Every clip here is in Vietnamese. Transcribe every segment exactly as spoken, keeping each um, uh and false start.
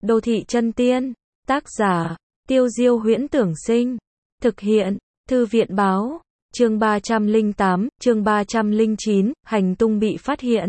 Đô thị chân tiên, tác giả, Tiêu Diêu Huyễn Tưởng Sinh, thực hiện, Thư viện Báo, chương ba trăm lẻ tám, chương ba trăm lẻ chín, hành tung bị phát hiện.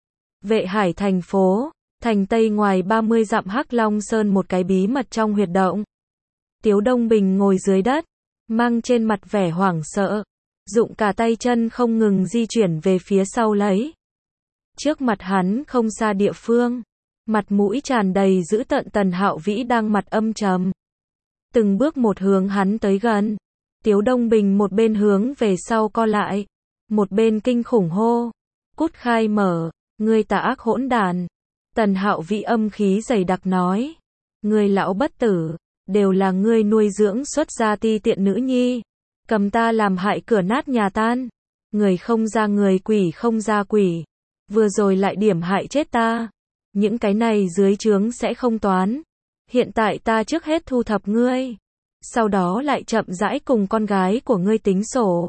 Vệ Hải thành phố, thành Tây ngoài ba mươi dặm Hắc Long Sơn một cái bí mật trong huyệt động. Tiếu Đông Bình ngồi dưới đất, mang trên mặt vẻ hoảng sợ, dụng cả tay chân không ngừng di chuyển về phía sau lấy. Trước mặt hắn không xa địa phương, mặt mũi tràn đầy dữ tợn Tần Hạo Vĩ đang mặt âm trầm. Từng bước một hướng hắn tới gần. Tiếu Đông Bình một bên hướng về sau co lại, một bên kinh khủng hô: "Cút khai mở, ngươi tà ác hỗn đàn." Tần Hạo Vĩ âm khí dày đặc nói: "Ngươi lão bất tử, đều là ngươi nuôi dưỡng xuất gia ti tiện nữ nhi, cầm ta làm hại cửa nát nhà tan, người không ra người quỷ không ra quỷ, vừa rồi lại điểm hại chết ta, những cái này dưới trướng sẽ không toán, hiện tại ta trước hết thu thập ngươi, sau đó lại chậm rãi cùng con gái của ngươi tính sổ."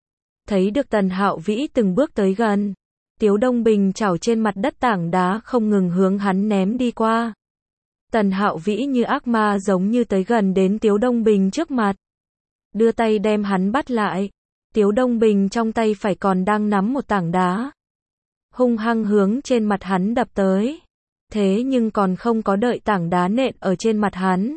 Thấy được Tần Hạo Vĩ từng bước tới gần, Tiếu Đông Bình chảo trên mặt đất tảng đá không ngừng hướng hắn ném đi qua. Tần Hạo Vĩ như ác ma giống như tới gần đến Tiếu Đông Bình trước mặt, đưa tay đem hắn bắt lại. Tiếu Đông Bình trong tay phải còn đang nắm một tảng đá, hung hăng hướng trên mặt hắn đập tới. Thế nhưng còn không có đợi tảng đá nện ở trên mặt hắn,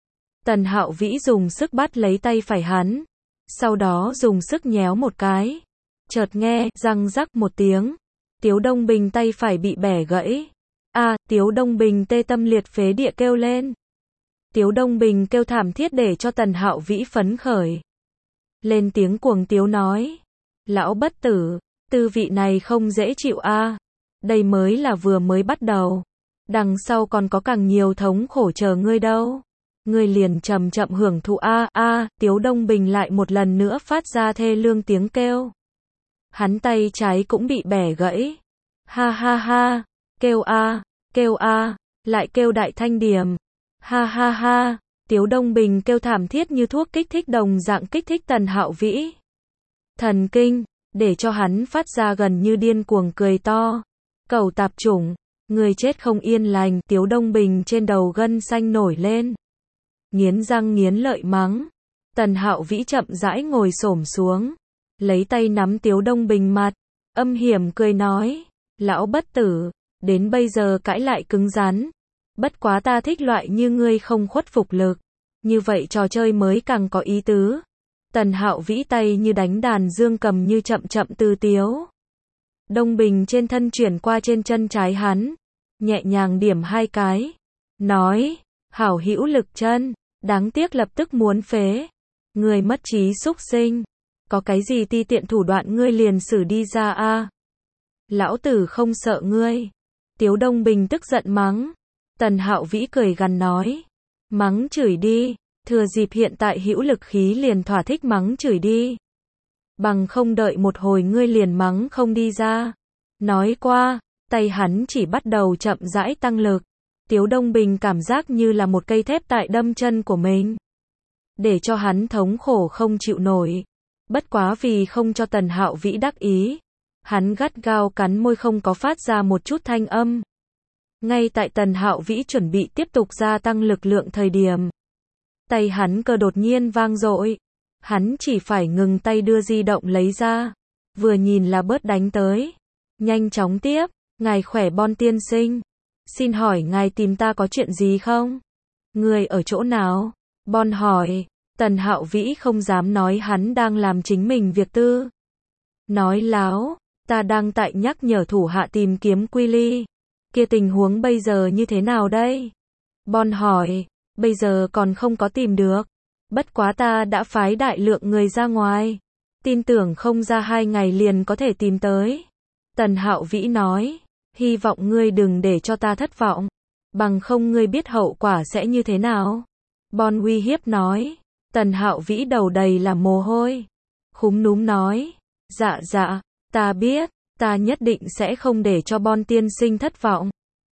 Tần Hạo Vĩ dùng sức bắt lấy tay phải hắn, sau đó dùng sức nhéo một cái. Chợt nghe răng rắc một tiếng, Tiếu Đông Bình tay phải bị bẻ gãy. A, à, Tiếu Đông Bình tê tâm liệt phế địa kêu lên. Tiếu Đông Bình kêu thảm thiết để cho Tần Hạo Vĩ phấn khởi. Lên tiếng cuồng tiếu nói: "Lão bất tử, tư vị này không dễ chịu a. À. Đây mới là vừa mới bắt đầu. Đằng sau còn có càng nhiều thống khổ chờ ngươi đâu. Ngươi liền chậm chậm hưởng thụ a a." À, Tiếu Đông Bình lại một lần nữa phát ra thê lương tiếng kêu. Hắn tay trái cũng bị bẻ gãy. Ha ha ha, kêu a, kêu a, lại kêu đại thanh điểm. Ha ha ha, Tiếu Đông Bình kêu thảm thiết như thuốc kích thích đồng dạng kích thích Tần Hạo Vĩ. Thần kinh, để cho hắn phát ra gần như điên cuồng cười to. Cẩu tạp chủng, người chết không yên lành. Tiếu Đông Bình trên đầu gân xanh nổi lên, nghiến răng nghiến lợi mắng. Tần Hạo Vĩ chậm rãi ngồi xổm xuống, lấy tay nắm Tiếu Đông Bình mặt, âm hiểm cười nói: "Lão bất tử, đến bây giờ cãi lại cứng rắn. Bất quá ta thích loại như ngươi không khuất phục lực, như vậy trò chơi mới càng có ý tứ." Tần Hạo Vĩ tay như đánh đàn dương cầm như chậm chậm từ Tiếu Đông Bình trên thân chuyển qua trên chân trái hắn, nhẹ nhàng điểm hai cái, nói: "Hảo hữu lực chân, đáng tiếc lập tức muốn phế. Ngươi mất trí xúc sinh, có cái gì ti tiện thủ đoạn ngươi liền xử đi ra a. Lão tử không sợ ngươi." Tiếu Đông Bình tức giận mắng. Tần Hạo Vĩ cười gằn nói: "Mắng chửi đi, thừa dịp hiện tại hữu lực khí liền thỏa thích mắng chửi đi. Bằng không đợi một hồi ngươi liền mắng không đi ra." Nói qua, tay hắn chỉ bắt đầu chậm rãi tăng lực. Tiếu Đông Bình cảm giác như là một cây thép tại đâm chân của mình, để cho hắn thống khổ không chịu nổi. Bất quá vì không cho Tần Hạo Vĩ đắc ý, hắn gắt gao cắn môi không có phát ra một chút thanh âm. Ngay tại Tần Hạo Vĩ chuẩn bị tiếp tục gia tăng lực lượng thời điểm, tay hắn cơ đột nhiên vang dội. Hắn chỉ phải ngừng tay đưa di động lấy ra, vừa nhìn là bớt đánh tới. Nhanh chóng tiếp: "Ngài khỏe Bon tiên sinh, xin hỏi ngài tìm ta có chuyện gì không? Người ở chỗ nào?" Bon hỏi. Tần Hạo Vĩ không dám nói hắn đang làm chính mình việc tư. Nói láo: "Ta đang tại nhắc nhở thủ hạ tìm kiếm Quy Ly. Kia tình huống bây giờ như thế nào đây?" Bon hỏi. "Bây giờ còn không có tìm được. Bất quá ta đã phái đại lượng người ra ngoài. Tin tưởng không ra hai ngày liền có thể tìm tới." Tần Hạo Vĩ nói. "Hy vọng ngươi đừng để cho ta thất vọng. Bằng không ngươi biết hậu quả sẽ như thế nào." Bon uy hiếp nói. Tần Hạo Vĩ đầu đầy là mồ hôi, khúm núm nói: "Dạ dạ, ta biết, ta nhất định sẽ không để cho Bon tiên sinh thất vọng."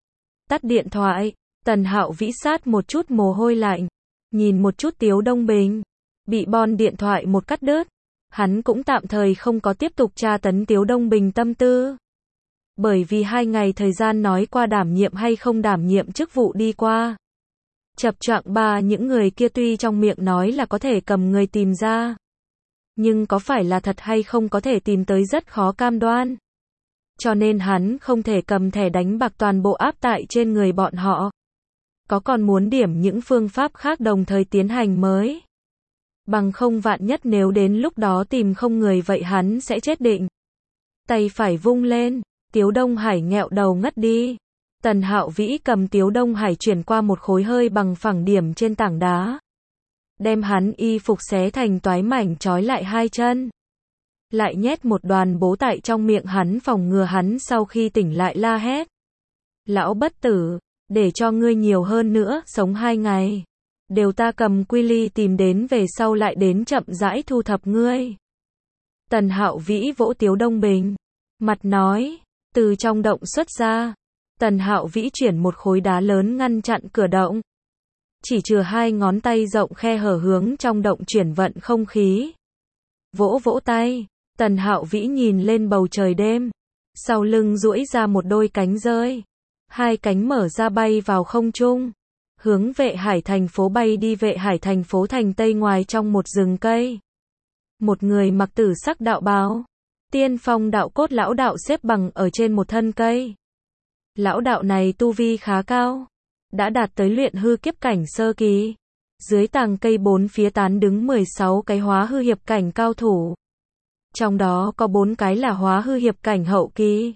Tắt điện thoại, Tần Hạo Vĩ sát một chút mồ hôi lạnh, nhìn một chút Tiếu Đông Bình, bị Bon điện thoại một cắt đứt, hắn cũng tạm thời không có tiếp tục tra tấn Tiếu Đông Bình tâm tư. Bởi vì hai ngày thời gian nói qua đảm nhiệm hay không đảm nhiệm chức vụ đi qua, Chập choạng ba những người kia tuy trong miệng nói là có thể cầm người tìm ra, nhưng có phải là thật hay không có thể tìm tới rất khó cam đoan. Cho nên hắn không thể cầm thẻ đánh bạc toàn bộ áp tại trên người bọn họ. Có còn muốn điểm những phương pháp khác đồng thời tiến hành mới. Bằng không vạn nhất nếu đến lúc đó tìm không người vậy hắn sẽ chết định. Tay phải vung lên, Tiếu Đông Hải nghẹo đầu ngất đi. Tần Hạo Vĩ cầm Tiếu Đông Hải chuyển qua một khối hơi bằng phẳng điểm trên tảng đá. Đem hắn y phục xé thành toái mảnh trói lại hai chân. Lại nhét một đoàn bố tại trong miệng hắn phòng ngừa hắn sau khi tỉnh lại la hét. Lão bất tử, để cho ngươi nhiều hơn nữa, sống hai ngày. Đều ta cầm quy ly tìm đến về sau lại đến chậm rãi thu thập ngươi. Tần Hạo Vĩ vỗ Tiếu Đông Bình. Mặt nói, từ trong động xuất ra. Tần Hạo Vĩ chuyển một khối đá lớn ngăn chặn cửa động. Chỉ chừa hai ngón tay rộng khe hở hướng trong động chuyển vận không khí. Vỗ vỗ tay, Tần Hạo Vĩ nhìn lên bầu trời đêm. Sau lưng duỗi ra một đôi cánh rơi. Hai cánh mở ra bay vào không trung. Hướng Vệ Hải thành phố bay đi. Vệ Hải thành phố thành Tây ngoài trong một rừng cây. Một người mặc tử sắc đạo bào, tiên phong đạo cốt lão đạo xếp bằng ở trên một thân cây. Lão đạo này tu vi khá cao, đã đạt tới luyện hư kiếp cảnh sơ kỳ. Dưới tàng cây bốn phía tán đứng mười sáu cái hóa hư hiệp cảnh cao thủ. Trong đó có bốn cái là hóa hư hiệp cảnh hậu kỳ,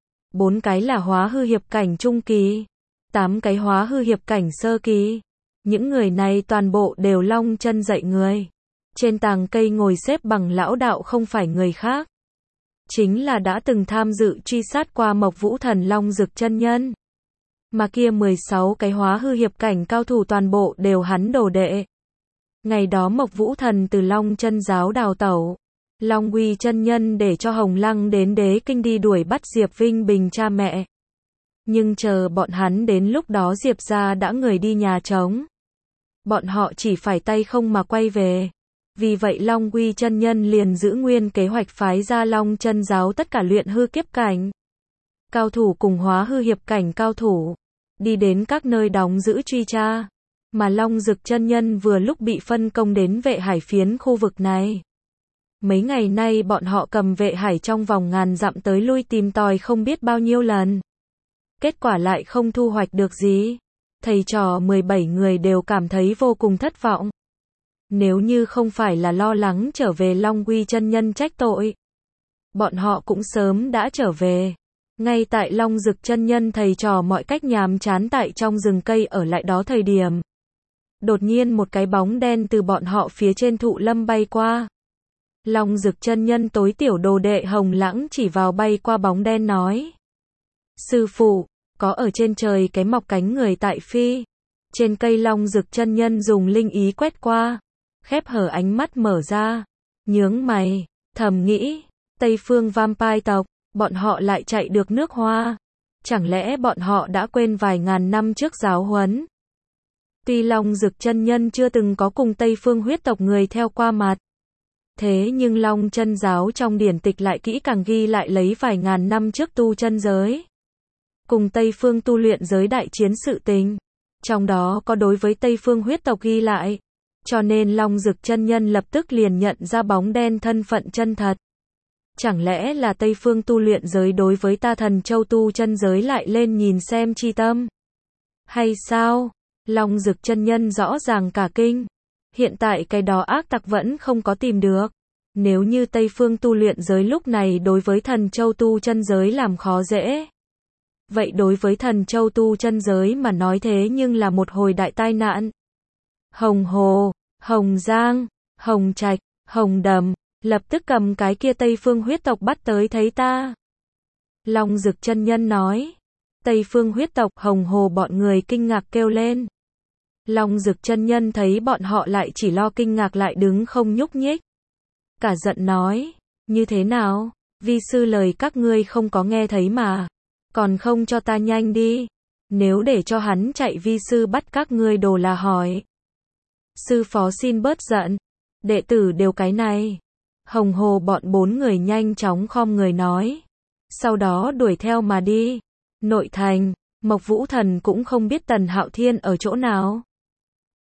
bốn cái là hóa hư hiệp cảnh trung kỳ, tám cái hóa hư hiệp cảnh sơ kỳ. Những người này toàn bộ đều long chân dậy người. Trên tàng cây ngồi xếp bằng lão đạo không phải người khác, chính là đã từng tham dự truy sát qua Mộc Vũ Thần Long Dực chân nhân. Mà kia mười sáu cái hóa hư hiệp cảnh cao thủ toàn bộ đều hắn đồ đệ. Ngày đó Mộc Vũ Thần từ Long Chân giáo đào tẩu, Long Uy chân nhân để cho Hồng Lăng đến Đế Kinh đi đuổi bắt Diệp Vinh Bình cha mẹ. Nhưng chờ bọn hắn đến lúc đó Diệp gia đã người đi nhà trống. Bọn họ chỉ phải tay không mà quay về. Vì vậy Long Uy chân nhân liền giữ nguyên kế hoạch phái ra Long Chân giáo tất cả luyện hư kiếp cảnh cao thủ cùng hóa hư hiệp cảnh cao thủ, đi đến các nơi đóng giữ truy tra. Mà Long Dực chân nhân vừa lúc bị phân công đến Vệ Hải phiến khu vực này. Mấy ngày nay bọn họ cầm Vệ Hải trong vòng ngàn dặm tới lui tìm tòi không biết bao nhiêu lần. Kết quả lại không thu hoạch được gì. Thầy trò mười bảy người đều cảm thấy vô cùng thất vọng. Nếu như không phải là lo lắng trở về Long Uy chân nhân trách tội, bọn họ cũng sớm đã trở về. Ngay tại Long Dực chân nhân thầy trò mọi cách nhàm chán tại trong rừng cây ở lại đó thời điểm, đột nhiên một cái bóng đen từ bọn họ phía trên thụ lâm bay qua. Long Dực chân nhân tối tiểu đồ đệ Hồng Lãng chỉ vào bay qua bóng đen nói: Sư phụ, có ở trên trời cái mọc cánh người tại phi. Trên cây Long Dực chân nhân dùng linh ý quét qua, khép hở ánh mắt mở ra, nhướng mày, thầm nghĩ, Tây phương vampire tộc, bọn họ lại chạy được nước Hoa. Chẳng lẽ bọn họ đã quên vài ngàn năm trước giáo huấn? Tuy Long Dực chân nhân chưa từng có cùng Tây phương huyết tộc người theo qua mặt, thế nhưng Long Chân giáo trong điển tịch lại kỹ càng ghi lại lấy vài ngàn năm trước tu chân giới cùng Tây phương tu luyện giới đại chiến sự tình. Trong đó có đối với Tây phương huyết tộc ghi lại. Cho nên Long Dực chân nhân lập tức liền nhận ra bóng đen thân phận chân thật. Chẳng lẽ là Tây phương tu luyện giới đối với ta Thần Châu tu chân giới lại lên nhìn xem chi tâm? Hay sao? Long Dực chân nhân rõ ràng cả kinh. Hiện tại cái đó ác tặc vẫn không có tìm được. Nếu như Tây phương tu luyện giới lúc này đối với Thần Châu tu chân giới làm khó dễ, vậy đối với Thần Châu tu chân giới mà nói thế nhưng là một hồi đại tai nạn. Hồng Hồ, Hồng Giang, Hồng Trạch, Hồng Đầm, lập tức cầm cái kia Tây phương huyết tộc bắt tới thấy ta. Long Dực chân nhân nói. Tây phương huyết tộc, Hồng Hồ bọn người kinh ngạc kêu lên. Long Dực chân nhân thấy bọn họ lại chỉ lo kinh ngạc lại đứng không nhúc nhích. Cả giận nói, như thế nào, vi sư lời các ngươi không có nghe thấy mà, còn không cho ta nhanh đi, nếu để cho hắn chạy vi sư bắt các ngươi đồ là hỏi. Sư phó xin bớt giận, đệ tử đều cái này. Hồng Hồ bọn bốn người nhanh chóng khom người nói, sau đó đuổi theo mà đi. Nội thành, Mộc Vũ Thần cũng không biết Tần Hạo Thiên ở chỗ nào.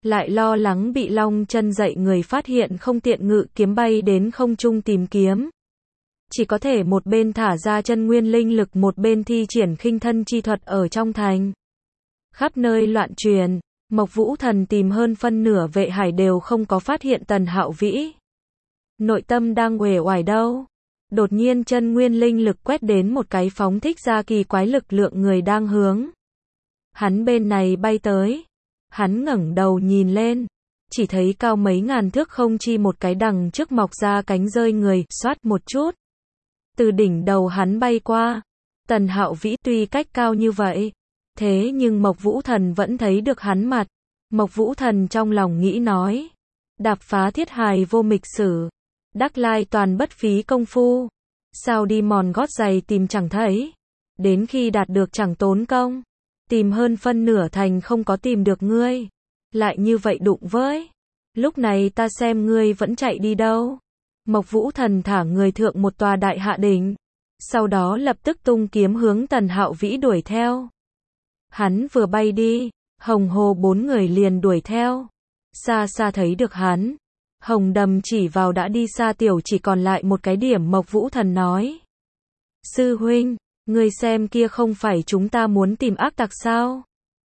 lại lo lắng bị Long Chân dậy người phát hiện không tiện ngự kiếm bay đến không trung tìm kiếm. Chỉ có thể một bên thả ra chân nguyên linh lực một bên thi triển khinh thân chi thuật ở trong thành. Khắp nơi loạn truyền, Mộc Vũ Thần tìm hơn phân nửa vệ hải đều không có phát hiện Tần Hạo Vĩ. Nội tâm đang uể oải đâu. Đột nhiên chân nguyên linh lực quét đến một cái phóng thích ra kỳ quái lực lượng người đang hướng hắn bên này bay tới. Hắn ngẩng đầu nhìn lên, chỉ thấy cao mấy ngàn thước không chi một cái đằng trước mọc ra cánh rơi người, xoát một chút. Từ đỉnh đầu hắn bay qua. Tần Hạo Vĩ tuy cách cao như vậy, thế nhưng Mộc Vũ Thần vẫn thấy được hắn mặt. Mộc Vũ Thần trong lòng nghĩ nói, đạp phá thiết hài vô mịch sử, đắc lai toàn bất phí công phu. Sao đi mòn gót giày tìm chẳng thấy, đến khi đạt được chẳng tốn công. Tìm hơn phân nửa thành không có tìm được ngươi, lại như vậy đụng với. Lúc này ta xem ngươi vẫn chạy đi đâu. Mộc Vũ Thần thả người thượng một tòa đại hạ đỉnh, sau đó lập tức tung kiếm hướng Tần Hạo Vĩ đuổi theo. Hắn vừa bay đi, Hồng Hồ bốn người liền đuổi theo. Xa xa thấy được hắn, Hồng Đầm chỉ vào đã đi xa tiểu chỉ còn lại một cái điểm. Mộc Vũ Thần nói, sư huynh, ngươi xem kia không phải chúng ta muốn tìm ác tặc sao?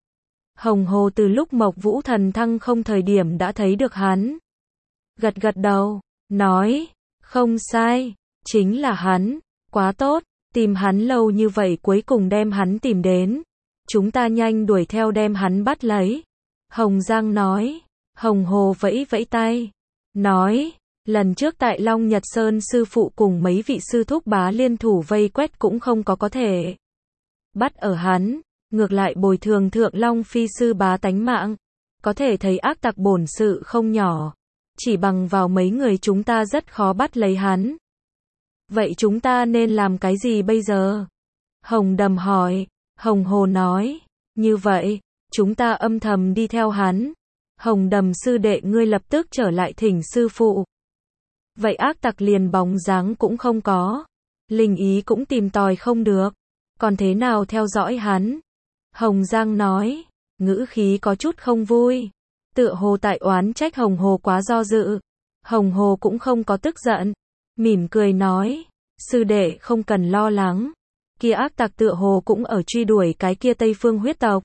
Hồng Hồ từ lúc Mộc Vũ Thần thăng không thời điểm đã thấy được hắn. Gật gật đầu, nói, không sai, chính là hắn, quá tốt, tìm hắn lâu như vậy cuối cùng đem hắn tìm đến. Chúng ta nhanh đuổi theo đem hắn bắt lấy. Hồng Giang nói. Hồng Hồ vẫy vẫy tay, nói, lần trước tại Long Nhật Sơn sư phụ cùng mấy vị sư thúc bá liên thủ vây quét cũng không có có thể bắt ở hắn, ngược lại bồi thường thượng Long Phi sư bá tánh mạng. Có thể thấy ác tặc bổn sự không nhỏ, chỉ bằng vào mấy người chúng ta rất khó bắt lấy hắn. Vậy chúng ta nên làm cái gì bây giờ? Hồng Đầm hỏi. Hồng Hồ nói, như vậy, chúng ta âm thầm đi theo hắn. Hồng Đầm sư đệ ngươi lập tức trở lại thỉnh sư phụ. Vậy ác tặc liền bóng dáng cũng không có, linh ý cũng tìm tòi không được, còn thế nào theo dõi hắn? Hồng Giang nói, ngữ khí có chút không vui, tựa hồ tại oán trách Hồng Hồ quá do dự. Hồng Hồ cũng không có tức giận, mỉm cười nói, sư đệ không cần lo lắng, kia ác tặc tựa hồ cũng ở truy đuổi cái kia Tây Phương huyết tộc.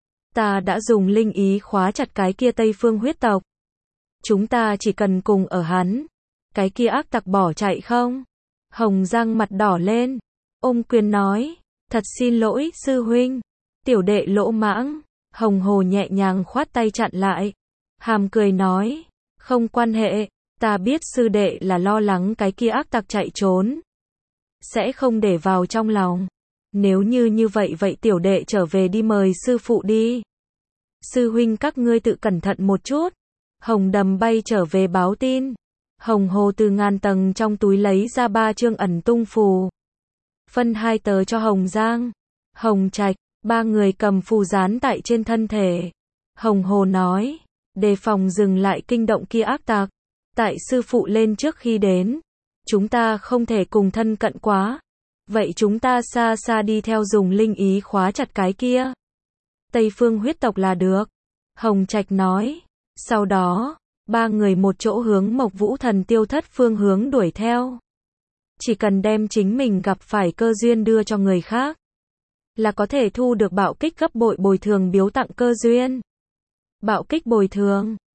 Ta đã dùng linh ý khóa chặt cái kia Tây Phương huyết tộc. Chúng ta chỉ cần cùng ở hắn. Cái kia ác tặc bỏ chạy không? Hồng Giang mặt đỏ lên, ôm quyền nói, thật xin lỗi sư huynh, tiểu đệ lỗ mãng. Hồng Hồ nhẹ nhàng khoát tay chặn lại, hàm cười nói, không quan hệ, ta biết sư đệ là lo lắng cái kia ác tặc chạy trốn, sẽ không để vào trong lòng. Nếu như như vậy vậy tiểu đệ trở về đi mời sư phụ đi. Sư huynh các ngươi tự cẩn thận một chút. Hồng Đầm bay trở về báo tin. Hồng Hồ từ ngàn tầng trong túi lấy ra ba chương ẩn tung phù, phân hai tờ cho Hồng Giang, Hồng Trạch, ba người cầm phù dán tại trên thân thể. Hồng Hồ nói, đề phòng dừng lại kinh động kia ác tặc. Tại sư phụ lên trước khi đến, chúng ta không thể cùng thân cận quá. Vậy chúng ta xa xa đi theo dùng linh ý khóa chặt cái kia Tây Phương huyết tộc là được. Hồng Trạch nói. Sau đó, ba người một chỗ hướng Mộc Vũ Thần tiêu thất phương hướng đuổi theo. Chỉ cần đem chính mình gặp phải cơ duyên đưa cho người khác, là có thể thu được bạo kích gấp bội bồi thường biếu tặng cơ duyên. Bạo kích bồi thường